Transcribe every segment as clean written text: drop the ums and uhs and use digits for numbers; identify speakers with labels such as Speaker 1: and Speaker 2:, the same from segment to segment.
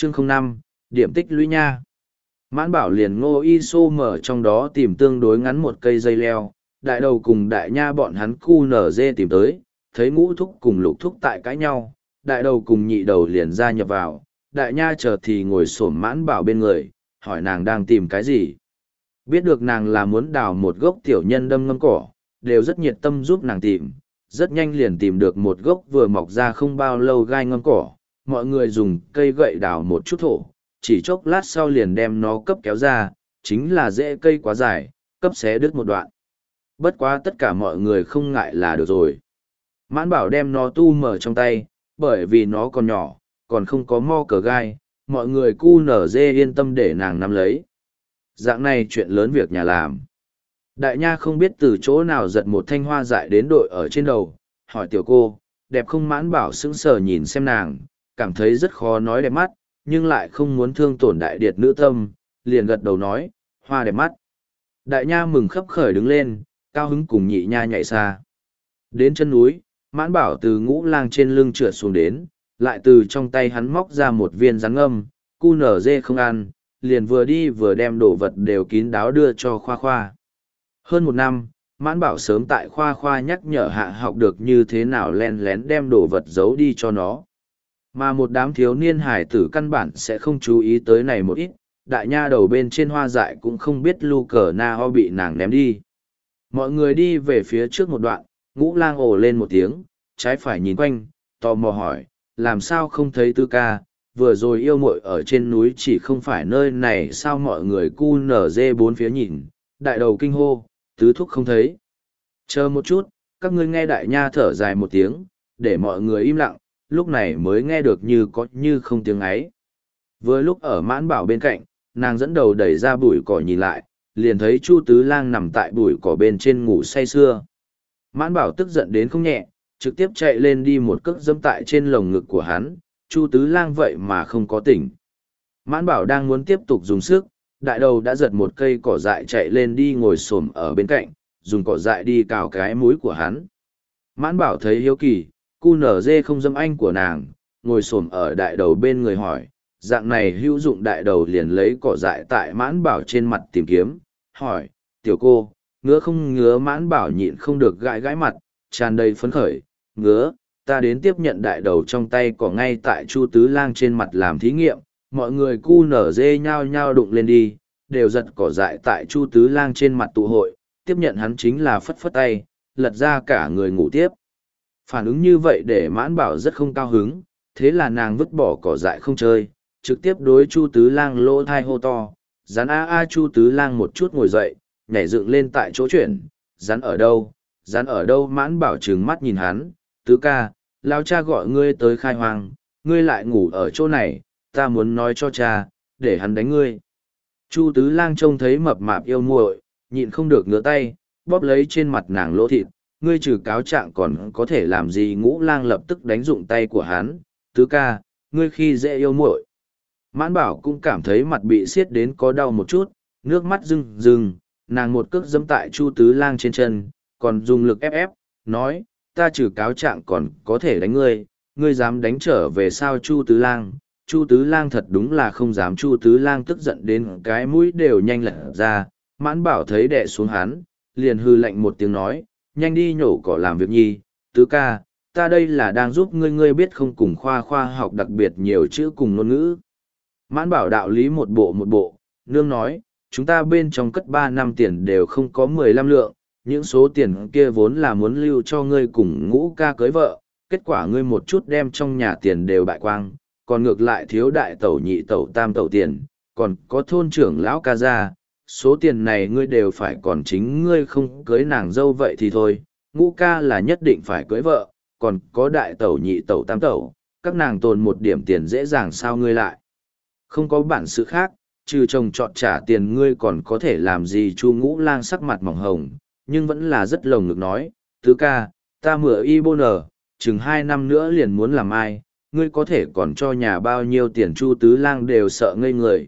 Speaker 1: Chương 05, điểm tích lũy nha. Mãn Bảo liền Ngô Y Xô mở trong đó tìm tương đối ngắn một cây dây leo, đại đầu cùng đại nha bọn hắn cu nở dê tìm tới, thấy ngũ thúc cùng lục thúc tại cãi nhau, đại đầu cùng nhị đầu liền gia nhập vào, đại nha chờ thì ngồi xổm Mãn Bảo bên người, hỏi nàng đang tìm cái gì. Biết được nàng là muốn đào một gốc tiểu nhân đâm ngâm cỏ, đều rất nhiệt tâm giúp nàng tìm, rất nhanh liền tìm được một gốc vừa mọc ra không bao lâu gai ngâm cỏ, mọi người dùng cây gậy đào một chút thổ, chỉ chốc lát sau liền đem nó cấp kéo ra, chính là rễ cây quá dài, cấp xé đứt một đoạn. Bất quá tất cả mọi người không ngại là được rồi. Mãn Bảo đem nó tu mở trong tay, bởi vì nó còn nhỏ, còn không có mo cờ gai, mọi người cu nở dê yên tâm để nàng nắm lấy. Dạng này chuyện lớn việc nhà làm. Đại nha không biết từ chỗ nào giật một thanh hoa dại đến đội ở trên đầu, hỏi tiểu cô, đẹp không? Mãn Bảo sững sờ nhìn xem nàng, cảm thấy rất khó nói đẹp mắt, nhưng lại không muốn thương tổn đại điệt nữ tâm, liền gật đầu nói, hoa đẹp mắt. Đại nha mừng khấp khởi đứng lên, cao hứng cùng nhị nha nhảy xa. Đến chân núi, Mãn Bảo từ ngũ lang trên lưng trượt xuống đến, lại từ trong tay hắn móc ra một viên rắn ngâm, cu nở dê không ăn, liền vừa đi vừa đem đồ vật đều kín đáo đưa cho Khoa Khoa. Hơn một năm, Mãn Bảo sớm tại Khoa Khoa nhắc nhở hạ học được như thế nào len lén đem đồ vật giấu đi cho nó. Mà một đám thiếu niên hải tử căn bản sẽ không chú ý tới này một ít, đại nha đầu bên trên hoa dại cũng không biết lu cờ na ho bị nàng ném đi. Mọi người đi về phía trước một đoạn, ngũ lang ồ lên một tiếng, trái phải nhìn quanh, tò mò hỏi, làm sao không thấy Tư ca, vừa rồi yêu muội ở trên núi chỉ không phải nơi này sao? Mọi người cu nở dê bốn phía nhìn, đại đầu kinh hô, tứ thúc không thấy. Chờ một chút, các ngươi nghe. Đại nha thở dài một tiếng, để mọi người im lặng, lúc này mới nghe được như có như không tiếng ấy. Vừa lúc ở Mãn Bảo bên cạnh, nàng dẫn đầu đẩy ra bụi cỏ nhìn lại, liền thấy Chu Tứ Lang nằm tại bụi cỏ bên trên ngủ say sưa. Mãn Bảo tức giận đến không nhẹ, trực tiếp chạy lên đi một cước dẫm tại trên lồng ngực của hắn, Chu Tứ Lang vậy mà không có tỉnh. Mãn Bảo đang muốn tiếp tục dùng sức, đại đầu đã giật một cây cỏ dại chạy lên đi ngồi xổm ở bên cạnh, dùng cỏ dại đi cào cái mũi của hắn. Mãn Bảo thấy hiếu kỳ, cu nở dê không dâm anh của nàng, ngồi xổm ở đại đầu bên người hỏi, dạng này hữu dụng. Đại đầu liền lấy cỏ dại tại Mãn Bảo trên mặt tìm kiếm, hỏi, tiểu cô, ngứa không ngứa? Mãn Bảo nhịn không được gãi gãi mặt, tràn đầy phấn khởi, ngứa. Ta đến tiếp nhận. Đại đầu trong tay cỏ ngay tại Chu Tứ Lang trên mặt làm thí nghiệm, mọi người cu nở dê nhao nhao đụng lên đi, đều giật cỏ dại tại Chu Tứ Lang trên mặt tụ hội, tiếp nhận hắn chính là phất phất tay, lật ra cả người ngủ tiếp. Phản ứng như vậy để Mãn Bảo rất không cao hứng, thế là nàng vứt bỏ cỏ dại không chơi, trực tiếp đối Chu Tứ Lang lỗ thai hô to, rắn a a. Chu Tứ Lang một chút ngồi dậy, nhảy dựng lên tại chỗ chuyển, rắn ở đâu, rắn ở đâu? Mãn Bảo trừng mắt nhìn hắn, Tứ ca, lao cha gọi ngươi tới khai hoang, ngươi lại ngủ ở chỗ này, ta muốn nói cho cha, để hắn đánh ngươi. Chu Tứ Lang trông thấy mập mạp yêu muội, nhịn không được ngửa tay, bóp lấy trên mặt nàng lỗ thịt, ngươi trừ cáo trạng còn có thể làm gì? Ngũ Lang lập tức đánh dụng tay của hắn, Tứ ca, ngươi khi dễ yêu muội. Mãn Bảo cũng cảm thấy mặt bị siết đến có đau một chút, nước mắt rưng rưng, nàng một cước giẫm tại Chu Tứ Lang trên chân, còn dùng lực ép ép, nói, ta trừ cáo trạng còn có thể đánh ngươi, ngươi dám đánh trở về sao? Chu Tứ Lang, Chu Tứ Lang thật đúng là không dám. Chu Tứ Lang tức giận đến cái mũi đều nhanh lật ra, Mãn Bảo thấy đè xuống hắn, liền hư lạnh một tiếng nói, nhanh đi nhổ cỏ làm việc nhi. Tứ ca, ta đây là đang giúp ngươi, ngươi biết không? Cùng Khoa học đặc biệt nhiều chữ cùng ngôn ngữ. Mãn Bảo đạo lý một bộ, nương nói, chúng ta bên trong cất 3 năm tiền đều không có 15 lượng, những số tiền kia vốn là muốn lưu cho ngươi cùng Ngũ ca cưới vợ, kết quả ngươi một chút đem trong nhà tiền đều bại quang, còn ngược lại thiếu đại tẩu nhị tẩu tam tẩu tiền, còn có thôn trưởng lão ca gia, số tiền này ngươi đều phải còn chính ngươi không cưới nàng dâu vậy thì thôi. Ngũ ca là nhất định phải cưới vợ, còn có đại tẩu nhị tẩu tam tẩu, các nàng tồn một điểm tiền dễ dàng sao ngươi lại không có bản sự khác, trừ chồng chọn trả tiền ngươi còn có thể làm gì? Chu Ngũ Lang sắc mặt mỏng hồng, nhưng vẫn là rất lồng ngực nói, Tứ ca, ta mửa y bô nở, chừng 2 năm nữa liền muốn làm ai, ngươi có thể còn cho nhà bao nhiêu tiền? Chu Tứ Lang đều sợ ngây người,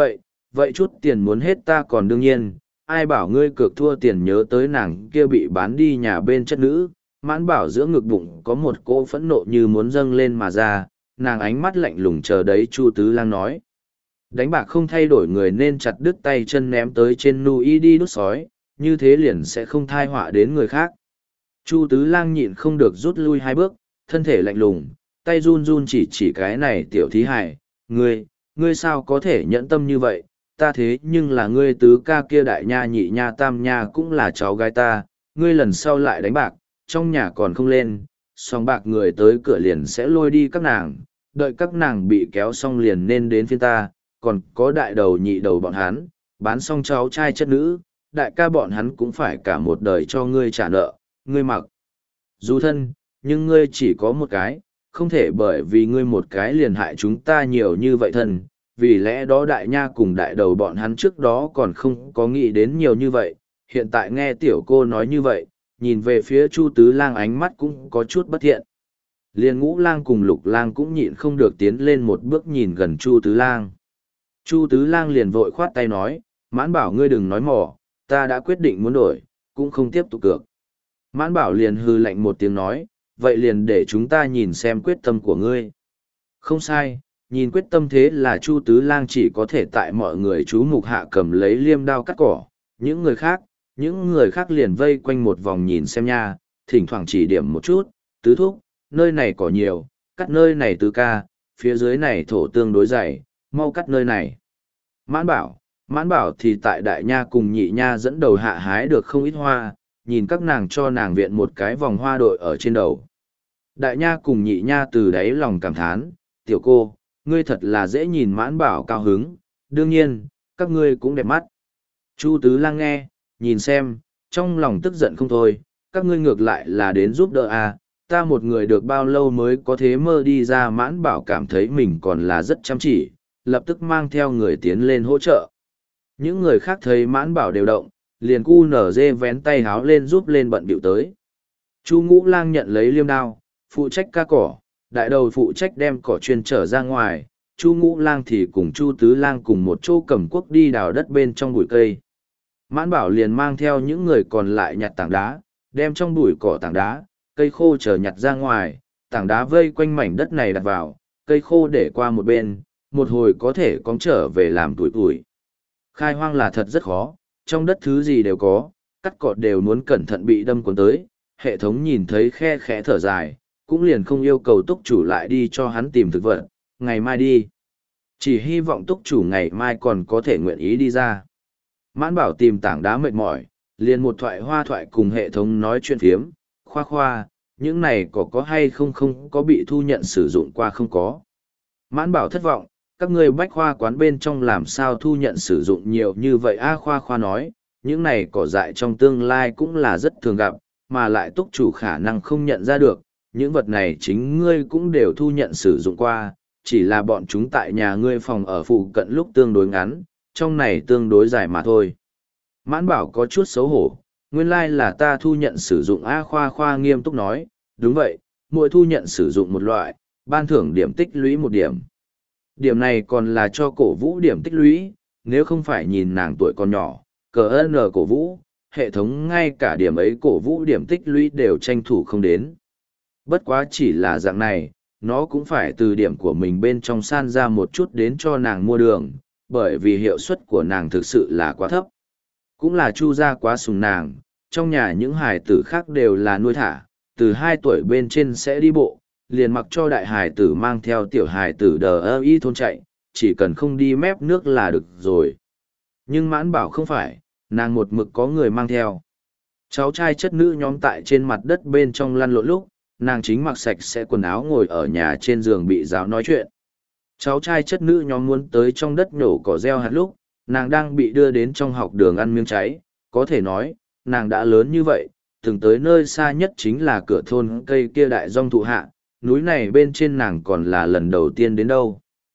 Speaker 1: vậy chút tiền muốn hết ta còn đương nhiên, ai bảo ngươi cược thua tiền? Nhớ tới nàng kia bị bán đi nhà bên chất nữ, Mãn Bảo giữa ngực bụng có một cỗ phẫn nộ như muốn dâng lên mà ra, nàng ánh mắt lạnh lùng chờ đấy Chu Tứ Lang nói. Đánh bạc không thay đổi người nên chặt đứt tay chân ném tới trên núi đi đút sói, như thế liền sẽ không thai họa đến người khác. Chu Tứ Lang nhịn không được rút lui 2 bước, thân thể lạnh lùng, tay run run chỉ cái này tiểu thí hài, ngươi sao có thể nhẫn tâm như vậy, ta thế nhưng là ngươi tứ ca kia đại nha nhị nha tam nha cũng là cháu gái ta, ngươi lần sau lại đánh bạc, trong nhà còn không lên, song bạc người tới cửa liền sẽ lôi đi các nàng, đợi các nàng bị kéo xong liền nên đến phiên ta, còn có đại đầu nhị đầu bọn hắn, bán xong cháu trai chất nữ, đại ca bọn hắn cũng phải cả một đời cho ngươi trả nợ, ngươi mặc. Dù thân, nhưng ngươi chỉ có một cái, không thể bởi vì ngươi một cái liền hại chúng ta nhiều như vậy thân, vì lẽ đó đại nha cùng đại đầu bọn hắn trước đó còn không có nghĩ đến nhiều như vậy, hiện tại nghe tiểu cô nói như vậy, nhìn về phía Chu Tứ Lang ánh mắt cũng có chút bất thiện. Liên Ngũ Lang cùng Lục Lang cũng nhịn không được tiến lên một bước nhìn gần Chu Tứ Lang. Chu Tứ Lang liền vội khoát tay nói, Mãn Bảo ngươi đừng nói mỏ, ta đã quyết định muốn đổi, cũng không tiếp tục cược. Mãn Bảo liền hừ lạnh một tiếng nói, vậy liền để chúng ta nhìn xem quyết tâm của ngươi. Không sai, nhìn quyết tâm thế là Chu Tứ Lang chỉ có thể tại mọi người chú mục hạ cầm lấy liêm đao cắt cỏ, những người khác liền vây quanh một vòng nhìn xem nha, thỉnh thoảng chỉ điểm một chút, tứ thúc, nơi này cỏ nhiều, cắt nơi này tứ ca, phía dưới này thổ tương đối dày, mau cắt nơi này. Mãn bảo thì tại đại nha cùng nhị nha dẫn đầu hạ hái được không ít hoa, nhìn các nàng cho nàng viện một cái vòng hoa đội ở trên đầu. Đại nha cùng nhị nha từ đáy lòng cảm thán, tiểu cô, ngươi thật là dễ nhìn Mãn Bảo cao hứng, đương nhiên, các ngươi cũng đẹp mắt. Chu Tứ Lang nghe, nhìn xem, trong lòng tức giận không thôi, các ngươi ngược lại là đến giúp đỡ à, ta một người được bao lâu mới có thế mơ đi ra. Mãn Bảo cảm thấy mình còn là rất chăm chỉ, lập tức mang theo người tiến lên hỗ trợ. Những người khác thấy Mãn Bảo đều động, liền cu nở dê vén tay háo lên giúp lên bận bịu tới. Chu Ngũ Lang nhận lấy liêm đao, phụ trách ca cỏ, đại đầu phụ trách đem cỏ chuyên trở ra ngoài, Chu Ngũ Lang thì cùng Chu Tứ Lang cùng một chỗ cầm cuốc đi đào đất bên trong bụi cây. Mãn Bảo liền mang theo những người còn lại nhặt tảng đá, đem trong bụi cỏ tảng đá, cây khô chờ nhặt ra ngoài, tảng đá vây quanh mảnh đất này đặt vào, cây khô để qua một bên, một hồi có thể cóng trở về làm tuổi. Khai hoang là thật rất khó, trong đất thứ gì đều có, cắt cọt đều muốn cẩn thận bị đâm cuốn tới, hệ thống nhìn thấy khe khẽ thở dài, cũng liền không yêu cầu túc chủ lại đi cho hắn tìm thực vật, ngày mai đi. Chỉ hy vọng túc chủ ngày mai còn có thể nguyện ý đi ra. Mãn Bảo tìm tảng đá mệt mỏi, liền một thoại hoa thoại cùng hệ thống nói chuyện phiếm, khoa, những này có hay không có bị thu nhận sử dụng qua không có. Mãn Bảo thất vọng, các người bách khoa quán bên trong làm sao thu nhận sử dụng nhiều như vậy a. Khoa nói, những này cỏ dại trong tương lai cũng là rất thường gặp, mà lại túc chủ khả năng không nhận ra được, những vật này chính ngươi cũng đều thu nhận sử dụng qua, chỉ là bọn chúng tại nhà ngươi phòng ở phụ cận lúc tương đối ngắn, trong này tương đối dài mà thôi. Mãn Bảo có chút xấu hổ, nguyên lai là ta thu nhận sử dụng a. Khoa nghiêm túc nói, đúng vậy, mỗi thu nhận sử dụng một loại, ban thưởng điểm tích lũy 1 điểm. Điểm này còn là cho cổ vũ điểm tích lũy, nếu không phải nhìn nàng tuổi còn nhỏ, cờ ơn cổ vũ, hệ thống ngay cả điểm ấy cổ vũ điểm tích lũy đều tranh thủ không đến. Bất quá chỉ là dạng này, nó cũng phải từ điểm của mình bên trong san ra một chút đến cho nàng mua đường, bởi vì hiệu suất của nàng thực sự là quá thấp. Cũng là Chu gia quá sùng nàng, trong nhà những hài tử khác đều là nuôi thả, từ 2 tuổi bên trên sẽ đi bộ, liền mặc cho đại hài tử mang theo tiểu hài tử y thôn chạy, chỉ cần không đi mép nước là được rồi. Nhưng Mãn Bảo không phải, nàng một mực có người mang theo. Cháu trai chất nữ nhóm tại trên mặt đất bên trong lăn lộn lúc, nàng chính mặc sạch sẽ quần áo ngồi ở nhà trên giường bị giáo nói chuyện. Cháu trai chất nữ nhóm muốn tới trong đất nhổ cỏ gieo hạt lúc, nàng đang bị đưa đến trong học đường ăn miếng cháy, có thể nói, nàng đã lớn như vậy, từng tới nơi xa nhất chính là cửa thôn cây kia đại dong thụ hạ, núi này bên trên nàng còn là lần đầu tiên đến đâu.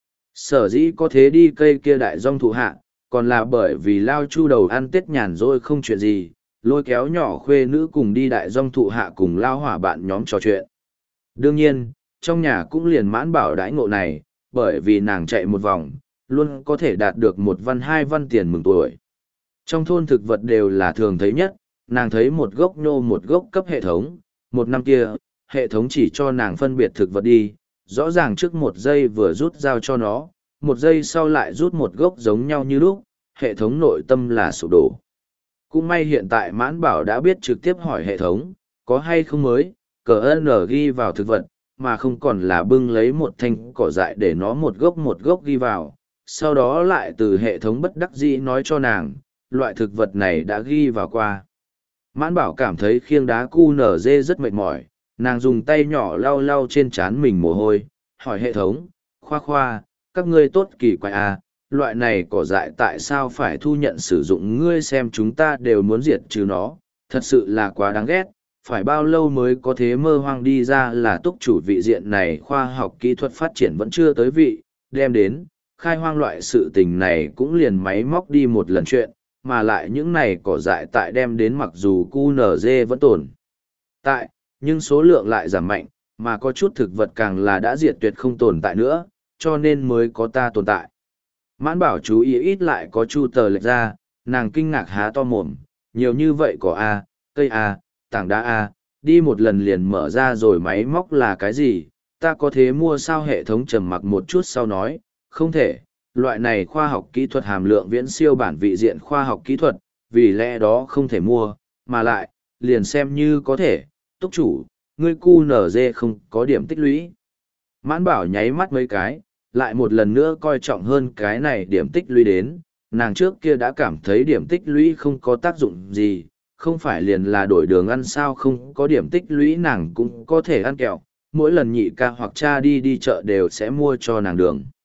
Speaker 1: Sở dĩ có thế đi cây kia đại dong thụ hạ, còn là bởi vì Lao Chu đầu ăn Tết nhàn rỗi không chuyện gì, lôi kéo nhỏ khuê nữ cùng đi đại dong thụ hạ cùng Lao hỏa bạn nhóm trò chuyện. Đương nhiên, trong nhà cũng liền Mãn Bảo đãi ngộ này, bởi vì nàng chạy một vòng, luôn có thể đạt được 1 văn 2 văn tiền mừng tuổi. Trong thôn thực vật đều là thường thấy nhất, nàng thấy một gốc nhô một gốc cấp hệ thống, một năm kia, hệ thống chỉ cho nàng phân biệt thực vật đi, rõ ràng trước 1 giây vừa rút dao cho nó, 1 giây sau lại rút một gốc giống nhau như lúc, hệ thống nội tâm là sụp đổ. Cũng may hiện tại Mãn Bảo đã biết trực tiếp hỏi hệ thống, có hay không mới, CN ghi vào thực vật, mà không còn là bưng lấy một thanh cỏ dại để nó một gốc ghi vào, sau đó lại từ hệ thống bất đắc dĩ nói cho nàng, loại thực vật này đã ghi vào qua. Mãn Bảo cảm thấy khiêng đá QNZ rất mệt mỏi, nàng dùng tay nhỏ lau lau trên trán mình mồ hôi, hỏi hệ thống, khoa, các ngươi tốt kỳ quái à, loại này cỏ dại tại sao phải thu nhận sử dụng, ngươi xem chúng ta đều muốn diệt trừ nó, thật sự là quá đáng ghét, phải bao lâu mới có thế mơ hoang đi ra là túc chủ vị diện này khoa học kỹ thuật phát triển vẫn chưa tới vị, đem đến, khai hoang loại sự tình này cũng liền máy móc đi một lần chuyện, mà lại những này cỏ dại tại đem đến mặc dù QNZ vẫn tồn tại, nhưng số lượng lại giảm mạnh, mà có chút thực vật càng là đã diệt tuyệt không tồn tại nữa, cho nên mới có ta tồn tại. Mãn Bảo chú ý ít lại có chu tờ lệch ra, nàng kinh ngạc há to mồm, nhiều như vậy có A, cây A, tảng đá A, đi một lần liền mở ra rồi máy móc là cái gì, ta có thế mua sao, hệ thống trầm mặc một chút sau nói, không thể, loại này khoa học kỹ thuật hàm lượng viễn siêu bản vị diện khoa học kỹ thuật, vì lẽ đó không thể mua, mà lại, liền xem như có thể, túc chủ, ngươi QNZ không có điểm tích lũy. Mãn Bảo nháy mắt mấy cái, lại một lần nữa coi trọng hơn cái này điểm tích lũy đến, nàng trước kia đã cảm thấy điểm tích lũy không có tác dụng gì, không phải liền là đổi đường ăn sao, không có điểm tích lũy nàng cũng có thể ăn kẹo, mỗi lần nhị ca hoặc cha đi chợ đều sẽ mua cho nàng đường.